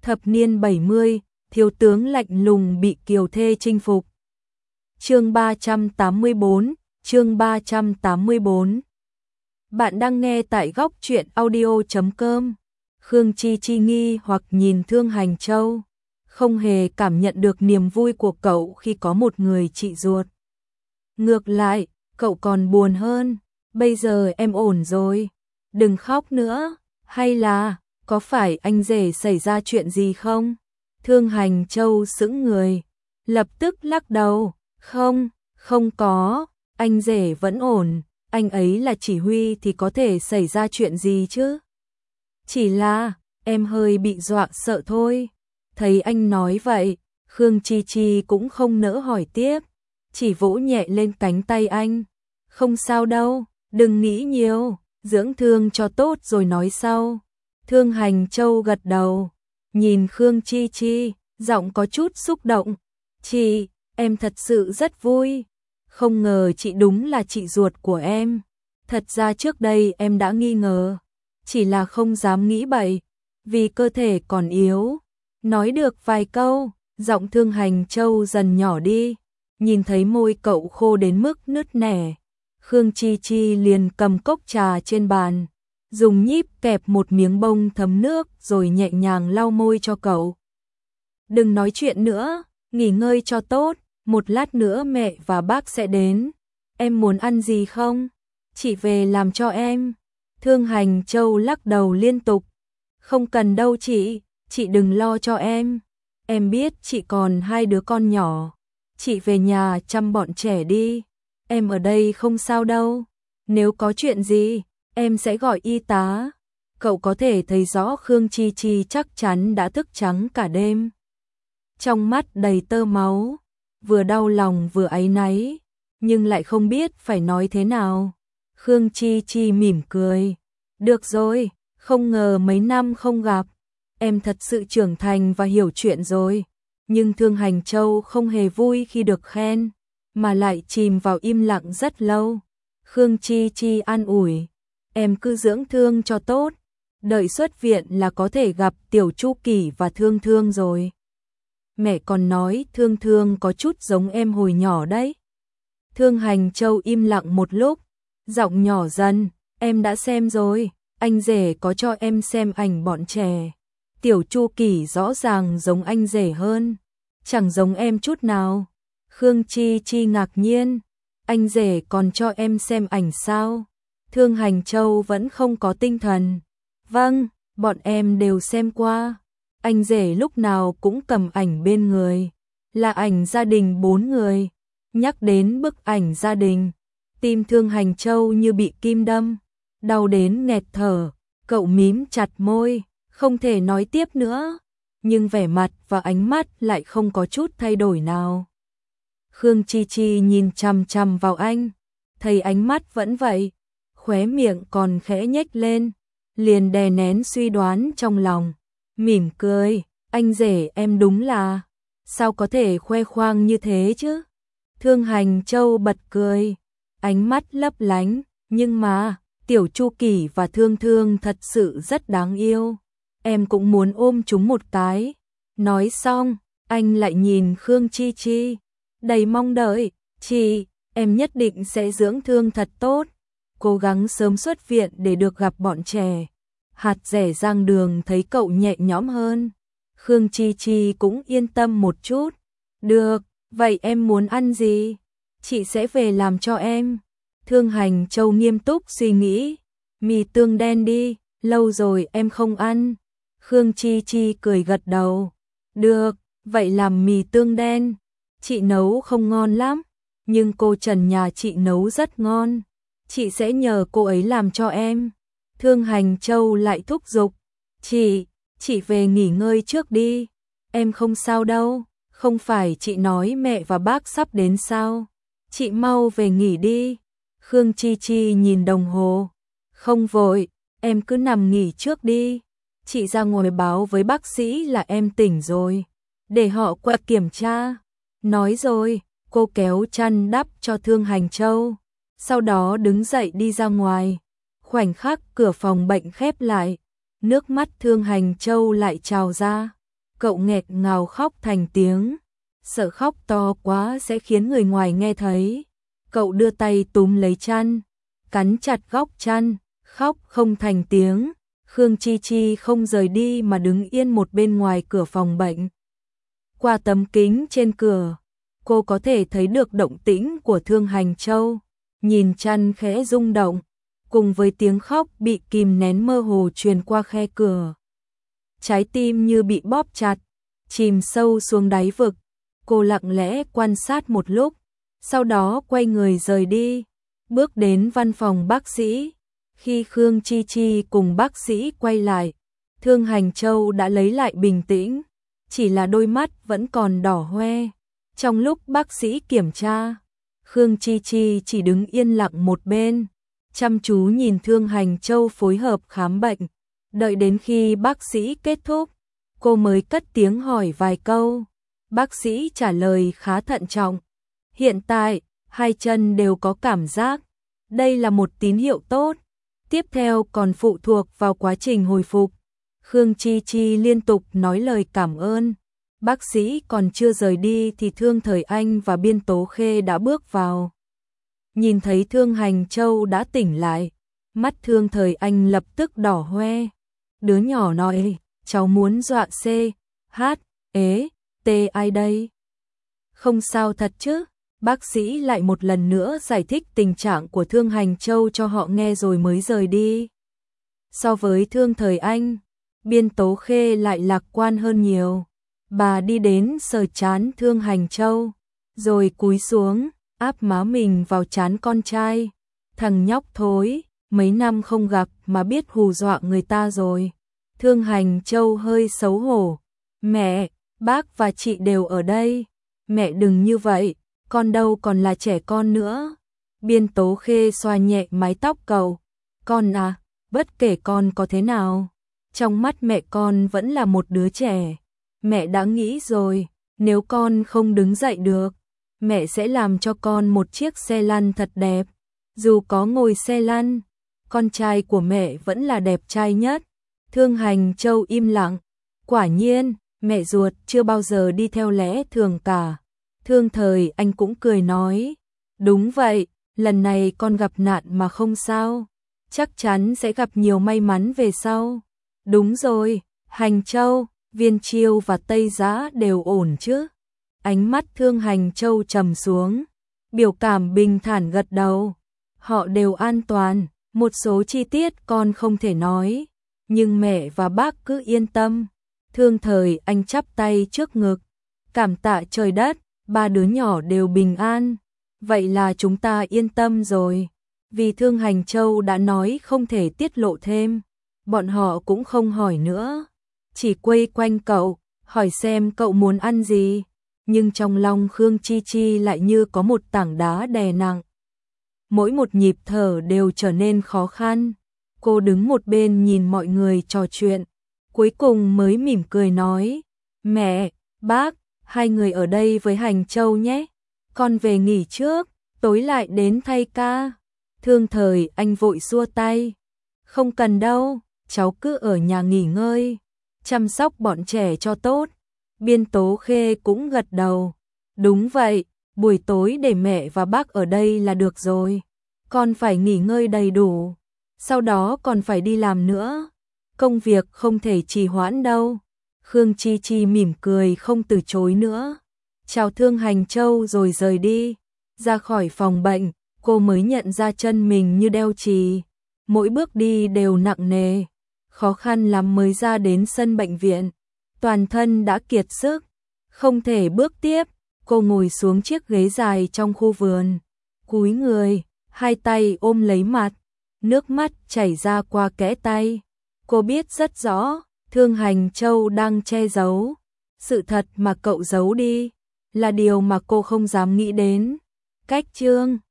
Thập niên 70, thiếu tướng lạnh lùng bị kiều thê chinh phục. Chương 384, chương 384. Bạn đang nghe tại góc truyện audio.com. Khương Chi Chi nghi hoặc nhìn Thương Hành Châu, không hề cảm nhận được niềm vui của cậu khi có một người chị ruột. Ngược lại, cậu còn buồn hơn. Bây giờ em ổn rồi, đừng khóc nữa. Hay là, có phải anh rể xảy ra chuyện gì không? Thương Hành Châu sững người, lập tức lắc đầu. Không, không có, anh rể vẫn ổn, anh ấy là chỉ huy thì có thể xảy ra chuyện gì chứ? Chỉ là, em hơi bị dọa sợ thôi. Thấy anh nói vậy, Khương Chi Chi cũng không nỡ hỏi tiếp, chỉ vỗ nhẹ lên cánh tay anh. Không sao đâu, đừng nghĩ nhiều, dưỡng thương cho tốt rồi nói sau. Thương Hành Châu gật đầu, nhìn Khương Chi Chi, giọng có chút xúc động. Chị, em thật sự rất vui. Không ngờ chị đúng là chị ruột của em. Thật ra trước đây em đã nghi ngờ, chỉ là không dám nghĩ bậy, vì cơ thể còn yếu. Nói được vài câu, giọng Thương Hành Châu dần nhỏ đi. Nhìn thấy môi cậu khô đến mức nứt nẻ, Khương Chi Chi liền cầm cốc trà trên bàn, dùng nhíp kẹp một miếng bông thấm nước rồi nhẹ nhàng lau môi cho cậu. Đừng nói chuyện nữa, nghỉ ngơi cho tốt, một lát nữa mẹ và bác sẽ đến. Em muốn ăn gì không? Chị về làm cho em. Thương Hành Châu lắc đầu liên tục. Không cần đâu chị đừng lo cho em. Em biết chị còn 2 đứa con nhỏ. Chị về nhà chăm bọn trẻ đi. Em ở đây không sao đâu. Nếu có chuyện gì, em sẽ gọi y tá. Cậu có thể thấy rõ Khương Chi Chi chắc chắn đã thức trắng cả đêm. Trong mắt đầy tơ máu, vừa đau lòng vừa áy náy, nhưng lại không biết phải nói thế nào. Khương Chi Chi mỉm cười. Được rồi, không ngờ mấy năm không gặp, em thật sự trưởng thành và hiểu chuyện rồi. Nhưng Thương Hành Châu không hề vui khi được khen, mà lại chìm vào im lặng rất lâu. Khương Chi Chi an ủi, em cứ dưỡng thương cho tốt, đợi xuất viện là có thể gặp Tiểu Chu Kỳ và Thương Thương rồi. Mẹ còn nói Thương Thương có chút giống em hồi nhỏ đấy. Thương Hành Châu im lặng một lúc, giọng nhỏ dần, em đã xem rồi, anh rể có cho em xem ảnh bọn trẻ. Tiểu Chu Kỳ rõ ràng giống anh rể hơn, chẳng giống em chút nào. Khương Chi Chi ngạc nhiên, anh rể còn cho em xem ảnh sao? Thương Hành Châu vẫn không có tinh thần. Vâng, bọn em đều xem qua. Anh rể lúc nào cũng cầm ảnh bên người, là ảnh gia đình 4 người. Nhắc đến bức ảnh gia đình, tim Thương Hành Châu như bị kim đâm, đau đến nghẹt thở. Cậu mím chặt môi, không thể nói tiếp nữa, nhưng vẻ mặt và ánh mắt lại không có chút thay đổi nào. Khương Chi Chi nhìn chằm chằm vào anh, thấy ánh mắt vẫn vậy, khóe miệng còn khẽ nhếch lên, liền đè nén suy đoán trong lòng, mỉm cười, anh rể em đúng là, sao có thể khoe khoang như thế chứ? Thương Hành Châu bật cười, ánh mắt lấp lánh, nhưng mà, Tiểu Chu Kỳ và Thương Thương thật sự rất đáng yêu, em cũng muốn ôm chúng một cái. Nói xong, anh lại nhìn Khương Chi Chi, đầy mong đợi, chị, em nhất định sẽ dưỡng thương thật tốt, cố gắng sớm xuất viện để được gặp bọn trẻ. Hạt rẻ rang đường thấy cậu nhẹ nhõm hơn, Khương Chi Chi cũng yên tâm một chút. Được, vậy em muốn ăn gì? Chị sẽ về làm cho em. Thương Hành Châu nghiêm túc suy nghĩ. Mì tương đen đi, lâu rồi em không ăn. Khương Chi Chi cười gật đầu. Được, vậy làm mì tương đen. Chị nấu không ngon lắm, nhưng cô Trần nhà chị nấu rất ngon. Chị sẽ nhờ cô ấy làm cho em. Thương Hành Châu lại thúc giục. Chị về nghỉ ngơi trước đi. Em không sao đâu, không phải chị nói mẹ và bác sắp đến sao? Chị mau về nghỉ đi. Khương Chi Chi nhìn đồng hồ. Không vội, em cứ nằm nghỉ trước đi. Chị ra ngoài báo với bác sĩ là em tỉnh rồi, để họ qua kiểm tra. Nói rồi, cô kéo chăn đắp cho Thương Hành Châu, sau đó đứng dậy đi ra ngoài. Khoảnh khắc cửa phòng bệnh khép lại, nước mắt Thương Hành Châu lại trào ra. Cậu nghẹt ngào khóc thành tiếng, sợ khóc to quá sẽ khiến người ngoài nghe thấy. Cậu đưa tay túm lấy chăn, cắn chặt góc chăn, khóc không thành tiếng. Khương Chi Chi không rời đi mà đứng yên một bên ngoài cửa phòng bệnh. Qua tấm kính trên cửa, cô có thể thấy được động tĩnh của Thương Hành Châu, nhìn chăn khẽ rung động, cùng với tiếng khóc bị kìm nén mơ hồ truyền qua khe cửa. Trái tim như bị bóp chặt, chìm sâu xuống đáy vực. Cô lặng lẽ quan sát một lúc, sau đó quay người rời đi, bước đến văn phòng bác sĩ. Khi Khương Chi Chi cùng bác sĩ quay lại, Thương Hành Châu đã lấy lại bình tĩnh, chỉ là đôi mắt vẫn còn đỏ hoe. Trong lúc bác sĩ kiểm tra, Khương Chi Chi chỉ đứng yên lặng một bên, chăm chú nhìn Thương Hành Châu phối hợp khám bệnh. Đợi đến khi bác sĩ kết thúc, cô mới cất tiếng hỏi vài câu. Bác sĩ trả lời khá thận trọng. Hiện tại, hai chân đều có cảm giác. Đây là một tín hiệu tốt. Tiếp theo còn phụ thuộc vào quá trình hồi phục. Khương Chi Chi liên tục nói lời cảm ơn. Bác sĩ còn chưa rời đi thì Thương Thời Anh và Biên Tố Khê đã bước vào. Nhìn thấy Thương Hành Châu đã tỉnh lại, mắt Thương Thời Anh lập tức đỏ hoe. Đứa nhỏ nói, cháu muốn dọa C, H, ế, T ai đây? Không sao thật chứ? Bác sĩ lại một lần nữa giải thích tình trạng của Thương Hành Châu cho họ nghe rồi mới rời đi. So với Thương Thời Anh, Biên Tố Khê lại lạc quan hơn nhiều. Bà đi đến sờ trán Thương Hành Châu, rồi cúi xuống, áp má mình vào trán con trai. Thằng nhóc thối, mấy năm không gặp mà biết hù dọa người ta rồi. Thương Hành Châu hơi xấu hổ. Mẹ, bác và chị đều ở đây. Mẹ đừng như vậy, con đâu còn là trẻ con nữa. Biên Tố Khê xoa nhẹ mái tóc cậu. Con à, bất kể con có thế nào, trong mắt mẹ con vẫn là một đứa trẻ. Mẹ đã nghĩ rồi, nếu con không đứng dậy được, mẹ sẽ làm cho con một chiếc xe lăn thật đẹp. Dù có ngồi xe lăn, con trai của mẹ vẫn là đẹp trai nhất. Thương Hành Châu im lặng. Quả nhiên, mẹ ruột chưa bao giờ đi theo lẽ thường cả. Thương Thời Anh cũng cười nói. Đúng vậy, lần này con gặp nạn mà không sao. Chắc chắn sẽ gặp nhiều may mắn về sau. Đúng rồi, Hành Châu, Viên Chiêu và Tây Giá đều ổn chứ? Ánh mắt Thương Hành Châu trầm xuống, biểu cảm bình thản gật đầu. Họ đều an toàn, một số chi tiết con không thể nói, nhưng mẹ và bác cứ yên tâm. Thương Thời Anh chắp tay trước ngực, cảm tạ trời đất, ba đứa nhỏ đều bình an. Vậy là chúng ta yên tâm rồi. Vì Thương Hành Châu đã nói không thể tiết lộ thêm, bọn họ cũng không hỏi nữa, chỉ quây quanh cậu, hỏi xem cậu muốn ăn gì. Nhưng trong lòng Khương Chi Chi lại như có một tảng đá đè nặng. Mỗi một nhịp thở đều trở nên khó khăn. Cô đứng một bên nhìn mọi người trò chuyện, cuối cùng mới mỉm cười nói, mẹ, bác, hai người ở đây với Hành Châu nhé, con về nghỉ trước, tối lại đến thay ca. Thương Thời Anh vội xua tay, không cần đâu, cháu cứ ở nhà nghỉ ngơi, chăm sóc bọn trẻ cho tốt. Biên Tố Khê cũng gật đầu, đúng vậy, buổi tối để mẹ và bác ở đây là được rồi, con phải nghỉ ngơi đầy đủ, sau đó còn phải đi làm nữa, công việc không thể trì hoãn đâu. Khương Chi Chi mỉm cười không từ chối nữa, chào Thương Hành Châu rồi rời đi. Ra khỏi phòng bệnh, cô mới nhận ra chân mình như đeo chì, mỗi bước đi đều nặng nề, khó khăn lắm mới ra đến sân bệnh viện, toàn thân đã kiệt sức, không thể bước tiếp. Cô ngồi xuống chiếc ghế dài trong khu vườn, cúi người, hai tay ôm lấy mặt, nước mắt chảy ra qua kẽ tay. Cô biết rất rõ, Thương Hành Châu đang che giấu. Sự thật mà cậu giấu đi là điều mà cô không dám nghĩ đến. Cách chương